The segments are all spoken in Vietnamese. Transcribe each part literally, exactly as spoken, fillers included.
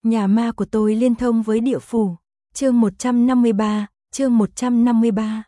Nhà ma của tôi liên thông với địa phủ. Chương một trăm năm mươi ba, chương một trăm năm mươi ba.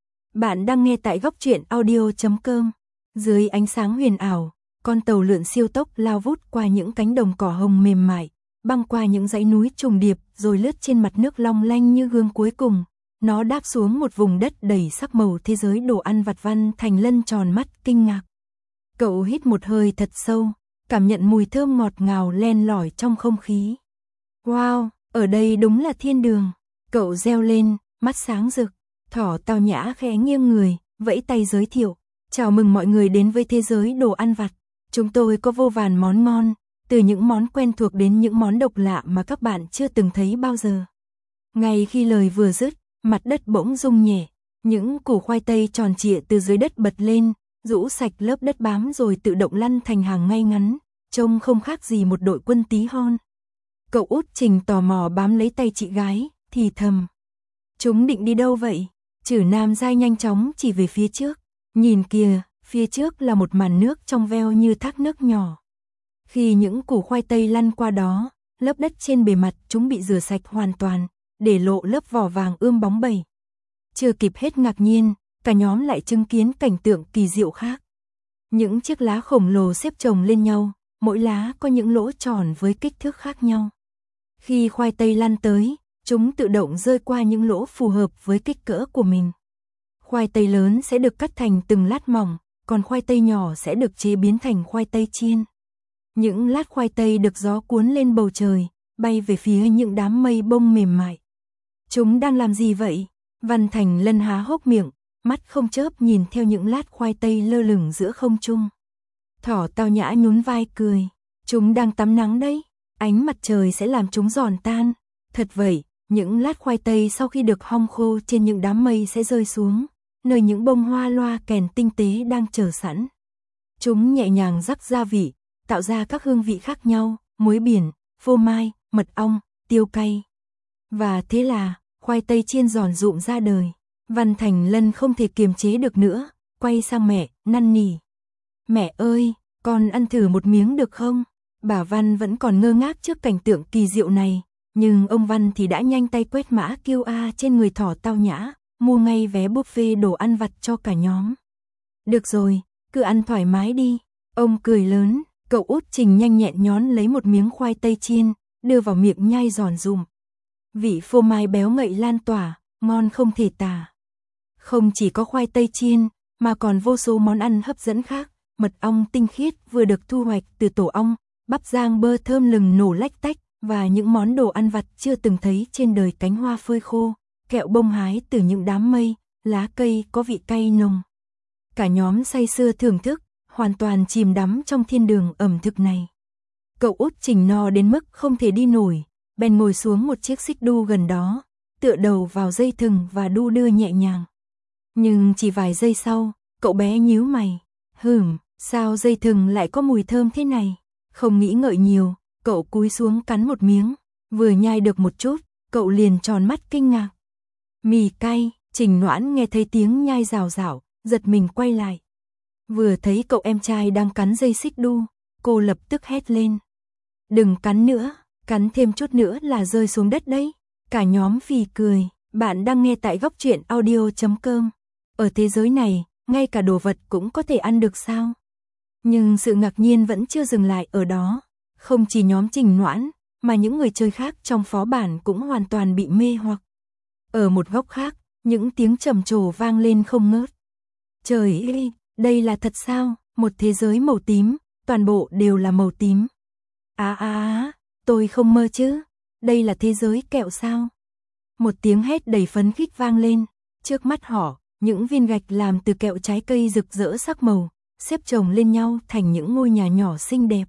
Bạn đang nghe tại góc truyện audio chấm com. Dưới ánh sáng huyền ảo, con tàu lượn siêu tốc lao vút qua những cánh đồng cỏ hồng mềm mại, băng qua những dãy núi trùng điệp, rồi lướt trên mặt nước long lanh như gương cuối cùng. Nó đáp xuống một vùng đất đầy sắc màu thế giới đồ ăn vặt. Văn Thành Lân tròn mắt kinh ngạc. Cậu hít một hơi thật sâu, cảm nhận mùi thơm ngọt ngào len lỏi trong không khí. Wow, ở đây đúng là thiên đường. Cậu reo lên, mắt sáng rực. Thỏ Tao Nhã khẽ nghiêng người, vẫy tay giới thiệu. Chào mừng mọi người đến với thế giới đồ ăn vặt. Chúng tôi có vô vàn món ngon, từ những món quen thuộc đến những món độc lạ mà các bạn chưa từng thấy bao giờ. Ngay khi lời vừa dứt, mặt đất bỗng rung nhẹ. Những củ khoai tây tròn trịa từ dưới đất bật lên, rũ sạch lớp đất bám rồi tự động lăn thành hàng ngay ngắn, trông không khác gì một đội quân tí hon. Cậu út Trình tò mò bám lấy tay chị gái, thì thầm. Chúng định đi đâu vậy? Chử Nam Giai nhanh chóng chỉ về phía trước. Nhìn kìa, phía trước là một màn nước trong veo như thác nước nhỏ. Khi những củ khoai tây lăn qua đó, lớp đất trên bề mặt chúng bị rửa sạch hoàn toàn, để lộ lớp vỏ vàng ươm bóng bẩy. Chưa kịp hết ngạc nhiên, cả nhóm lại chứng kiến cảnh tượng kỳ diệu khác. Những chiếc lá khổng lồ xếp chồng lên nhau, mỗi lá có những lỗ tròn với kích thước khác nhau. Khi khoai tây lăn tới, chúng tự động rơi qua những lỗ phù hợp với kích cỡ của mình. Khoai tây lớn sẽ được cắt thành từng lát mỏng, còn khoai tây nhỏ sẽ được chế biến thành khoai tây chiên. Những lát khoai tây được gió cuốn lên bầu trời, bay về phía những đám mây bông mềm mại. Chúng đang làm gì vậy? Văn Thành Lân há hốc miệng, mắt không chớp nhìn theo những lát khoai tây lơ lửng giữa không trung. Thỏ Tao Nhã nhún vai cười. Chúng đang tắm nắng đấy, ánh mặt trời sẽ làm chúng giòn tan. Thật vậy, những lát khoai tây sau khi được hong khô trên những đám mây sẽ rơi xuống, nơi những bông hoa loa kèn tinh tế đang chờ sẵn. Chúng nhẹ nhàng rắc gia vị, tạo ra các hương vị khác nhau, muối biển, phô mai, mật ong, tiêu cay. Và thế là, khoai tây chiên giòn rụm ra đời. Văn Thành Lân không thể kiềm chế được nữa, quay sang mẹ, năn nỉ. Mẹ ơi, con ăn thử một miếng được không? Bà Văn vẫn còn ngơ ngác trước cảnh tượng kỳ diệu này, nhưng ông Văn thì đã nhanh tay quét mã quy rờ trên người Thỏ Tao Nhã, mua ngay vé buffet đồ ăn vặt cho cả nhóm. Được rồi, cứ ăn thoải mái đi. Ông cười lớn, cậu út Trình nhanh nhẹn nhón lấy một miếng khoai tây chiên, đưa vào miệng nhai giòn rụm. Vị phô mai béo ngậy lan tỏa, ngon không thể tả. Không chỉ có khoai tây chiên, mà còn vô số món ăn hấp dẫn khác. Mật ong tinh khiết vừa được thu hoạch từ tổ ong, bắp rang bơ thơm lừng nổ lách tách, và những món đồ ăn vặt chưa từng thấy trên đời. Cánh hoa phơi khô, kẹo bông hái từ những đám mây, lá cây có vị cay nồng. Cả nhóm say sưa thưởng thức, hoàn toàn chìm đắm trong thiên đường ẩm thực này. Cậu út Trình no đến mức không thể đi nổi, bèn ngồi xuống một chiếc xích đu gần đó, tựa đầu vào dây thừng và đu đưa nhẹ nhàng. Nhưng chỉ vài giây sau, cậu bé nhíu mày. Hừm, sao dây thừng lại có mùi thơm thế này? Không nghĩ ngợi nhiều, cậu cúi xuống cắn một miếng. Vừa nhai được một chút, cậu liền tròn mắt kinh ngạc. Mì cay. Trình Noãn nghe thấy tiếng nhai rào rào, giật mình quay lại. Vừa thấy cậu em trai đang cắn dây xích đu, cô lập tức hét lên. Đừng cắn nữa, cắn thêm chút nữa là rơi xuống đất đấy. Cả nhóm phì cười. Bạn đang nghe tại góc truyện audio chấm com. Ở thế giới này, ngay cả đồ vật cũng có thể ăn được sao? Nhưng sự ngạc nhiên vẫn chưa dừng lại ở đó. Không chỉ nhóm Trình Noãn, mà những người chơi khác trong phó bản cũng hoàn toàn bị mê hoặc. Ở một góc khác, những tiếng trầm trồ vang lên không ngớt. Trời ơi, đây là thật sao? Một thế giới màu tím, toàn bộ đều là màu tím. Á á á, tôi không mơ chứ? Đây là thế giới kẹo sao? Một tiếng hét đầy phấn khích vang lên. Trước mắt họ, những viên gạch làm từ kẹo trái cây rực rỡ sắc màu, xếp chồng lên nhau thành những ngôi nhà nhỏ xinh đẹp.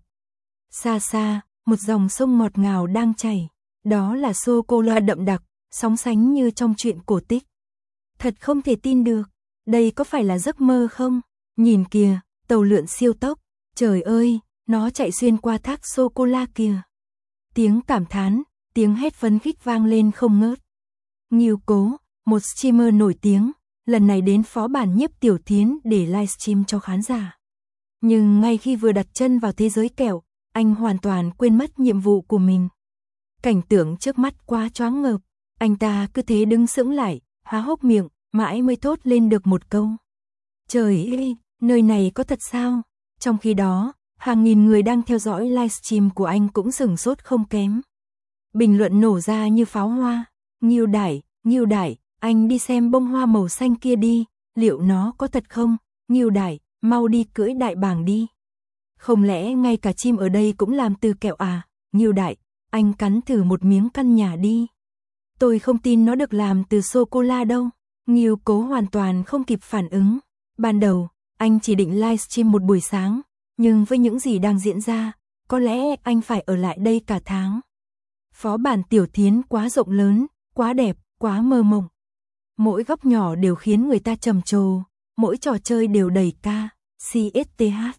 Xa xa, một dòng sông ngọt ngào đang chảy. Đó là sô-cô-la đậm đặc, sóng sánh như trong truyện cổ tích. Thật không thể tin được, đây có phải là giấc mơ không? Nhìn kìa, tàu lượn siêu tốc, trời ơi, nó chạy xuyên qua thác sô-cô-la kìa. Tiếng cảm thán, tiếng hét phấn khích vang lên không ngớt. Ngưu Cố, một streamer nổi tiếng, lần này đến phó bản Nhiếp Tiểu Thiến để livestream cho khán giả. Nhưng ngay khi vừa đặt chân vào thế giới kẹo, anh hoàn toàn quên mất nhiệm vụ của mình. Cảnh tượng trước mắt quá choáng ngợp, anh ta cứ thế đứng sững lại, há hốc miệng, mãi mới thốt lên được một câu. Trời ơi, nơi này có thật sao? Trong khi đó, hàng nghìn người đang theo dõi livestream của anh cũng sửng sốt không kém. Bình luận nổ ra như pháo hoa. Ngưu Đại, Ngưu Đại, anh đi xem bông hoa màu xanh kia đi, liệu nó có thật không? Ngưu Đại, mau đi cưỡi đại bàng đi. Không lẽ ngay cả chim ở đây cũng làm từ kẹo à? Ngưu Đại, anh cắn thử một miếng căn nhà đi. Tôi không tin nó được làm từ sô-cô-la đâu. Ngưu Cố hoàn toàn không kịp phản ứng. Ban đầu, anh chỉ định livestream một buổi sáng, nhưng với những gì đang diễn ra, có lẽ anh phải ở lại đây cả tháng. Phó bản Tiểu Thiến quá rộng lớn, quá đẹp, quá mơ mộng. Mỗi góc nhỏ đều khiến người ta trầm trồ, mỗi trò chơi đều đầy ca, xê ét tê hát.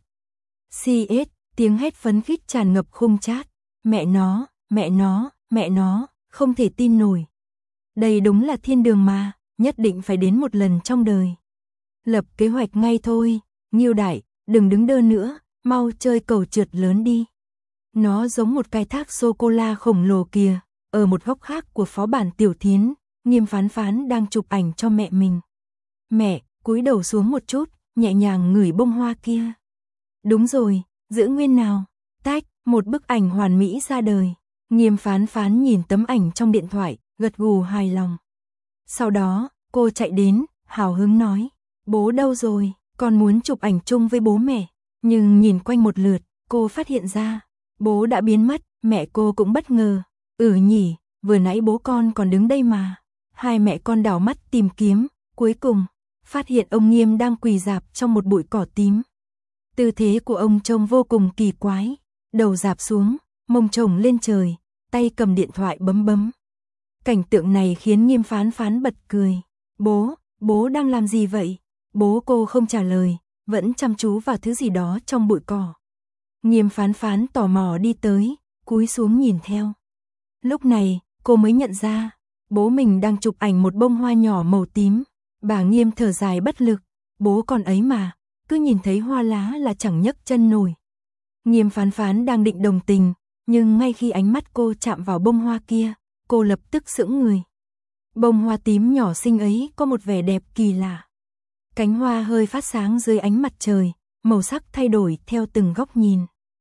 xê ét, tiếng hét phấn khích tràn ngập khung chat. Mẹ nó, mẹ nó, mẹ nó, không thể tin nổi. Đây đúng là thiên đường mà, nhất định phải đến một lần trong đời. Lập kế hoạch ngay thôi, Ngưu Đại, đừng đứng đơ nữa, mau chơi cầu trượt lớn đi. Nó giống một cái thác sô-cô-la khổng lồ kìa. Ở một góc khác của phó bản Tiểu Thiến, Nghiêm Phán Phán đang chụp ảnh cho mẹ mình. Mẹ, cúi đầu xuống một chút, nhẹ nhàng ngửi bông hoa kia. Đúng rồi, giữ nguyên nào. Tách, một bức ảnh hoàn mỹ ra đời. Nghiêm Phán Phán nhìn tấm ảnh trong điện thoại, gật gù hài lòng. Sau đó, cô chạy đến, hào hứng nói. Bố đâu rồi, con muốn chụp ảnh chung với bố mẹ. Nhưng nhìn quanh một lượt, cô phát hiện ra, bố đã biến mất, mẹ cô cũng bất ngờ. Ừ nhỉ, vừa nãy bố con còn đứng đây mà. Hai mẹ con đảo mắt tìm kiếm, cuối cùng, phát hiện ông Nghiêm đang quỳ rạp trong một bụi cỏ tím. Tư thế của ông trông vô cùng kỳ quái, đầu rạp xuống, mông chồng lên trời, tay cầm điện thoại bấm bấm. Cảnh tượng này khiến Nghiêm Phán Phán bật cười. Bố, bố đang làm gì vậy? Bố cô không trả lời, vẫn chăm chú vào thứ gì đó trong bụi cỏ. Nghiêm Phán Phán tò mò đi tới, cúi xuống nhìn theo. Lúc này, cô mới nhận ra, bố mình đang chụp ảnh một bông hoa nhỏ màu tím. Bà Nghiêm thở dài bất lực, bố con ấy mà, cứ nhìn thấy hoa lá là chẳng nhấc chân nổi. Nghiêm Phán Phán đang định đồng tình, nhưng ngay khi ánh mắt cô chạm vào bông hoa kia, cô lập tức sững người. Bông hoa tím nhỏ xinh ấy có một vẻ đẹp kỳ lạ. Cánh hoa hơi phát sáng dưới ánh mặt trời, màu sắc thay đổi theo từng góc nhìn.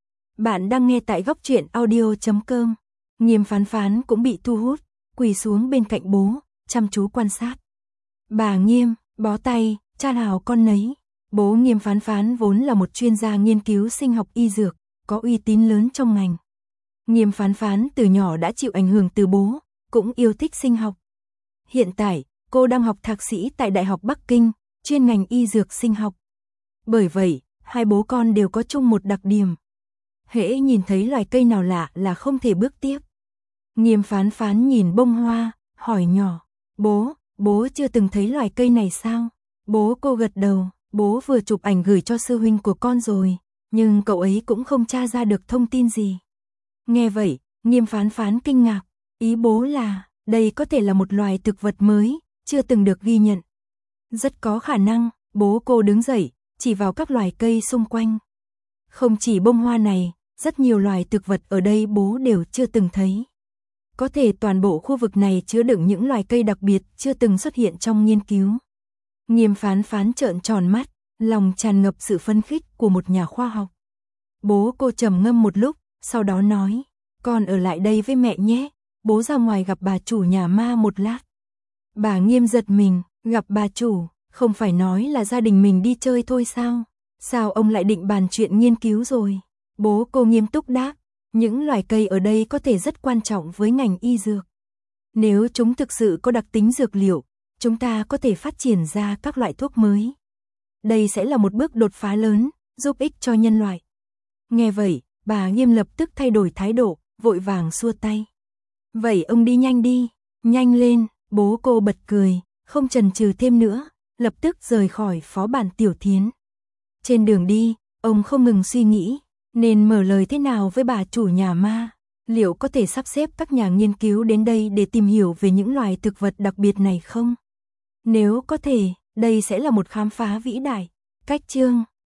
Bạn đang nghe tại góc truyện audio chấm com. Nghiêm Phán Phán cũng bị thu hút, quỳ xuống bên cạnh bố, chăm chú quan sát. Bà Nghiêm, bó tay, cha nào con nấy. Bố Nghiêm Phán Phán vốn là một chuyên gia nghiên cứu sinh học y dược, có uy tín lớn trong ngành. Nghiêm Phán Phán từ nhỏ đã chịu ảnh hưởng từ bố, cũng yêu thích sinh học. Hiện tại, cô đang học thạc sĩ tại Đại học Bắc Kinh, chuyên ngành y dược sinh học. Bởi vậy, hai bố con đều có chung một đặc điểm. Hễ nhìn thấy loài cây nào lạ là không thể bước tiếp. Nghiêm Phán Phán nhìn bông hoa, hỏi nhỏ. Bố, bố chưa từng thấy loài cây này sao? Bố cô gật đầu, bố vừa chụp ảnh gửi cho sư huynh của con rồi, nhưng cậu ấy cũng không tra ra được thông tin gì. Nghe vậy, Nghiêm Phán Phán kinh ngạc, ý bố là, đây có thể là một loài thực vật mới, chưa từng được ghi nhận. Rất có khả năng, bố cô đứng dậy, chỉ vào các loài cây xung quanh. Không chỉ bông hoa này, rất nhiều loài thực vật ở đây bố đều chưa từng thấy. Có thể toàn bộ khu vực này chứa đựng những loài cây đặc biệt chưa từng xuất hiện trong nghiên cứu. Nghiêm Phán Phán trợn tròn mắt, lòng tràn ngập sự phấn khích của một nhà khoa học. Bố cô trầm ngâm một lúc, sau đó nói, con ở lại đây với mẹ nhé, bố ra ngoài gặp bà chủ nhà ma một lát. Bà Nghiêm giật mình, gặp bà chủ, không phải nói là gia đình mình đi chơi thôi sao? Sao ông lại định bàn chuyện nghiên cứu rồi? Bố cô nghiêm túc đáp, những loài cây ở đây có thể rất quan trọng với ngành y dược. Nếu chúng thực sự có đặc tính dược liệu, chúng ta có thể phát triển ra các loại thuốc mới. Đây sẽ là một bước đột phá lớn, giúp ích cho nhân loại. Nghe vậy, bà Nghiêm lập tức thay đổi thái độ, vội vàng xua tay. Vậy ông đi nhanh đi, nhanh lên, bố cô bật cười, không chần chừ thêm nữa, lập tức rời khỏi phó bản Tiểu Thiến. Trên đường đi, ông không ngừng suy nghĩ, nên mở lời thế nào với bà chủ nhà ma, liệu có thể sắp xếp các nhà nghiên cứu đến đây để tìm hiểu về những loài thực vật đặc biệt này không? Nếu có thể, đây sẽ là một khám phá vĩ đại. Cách chương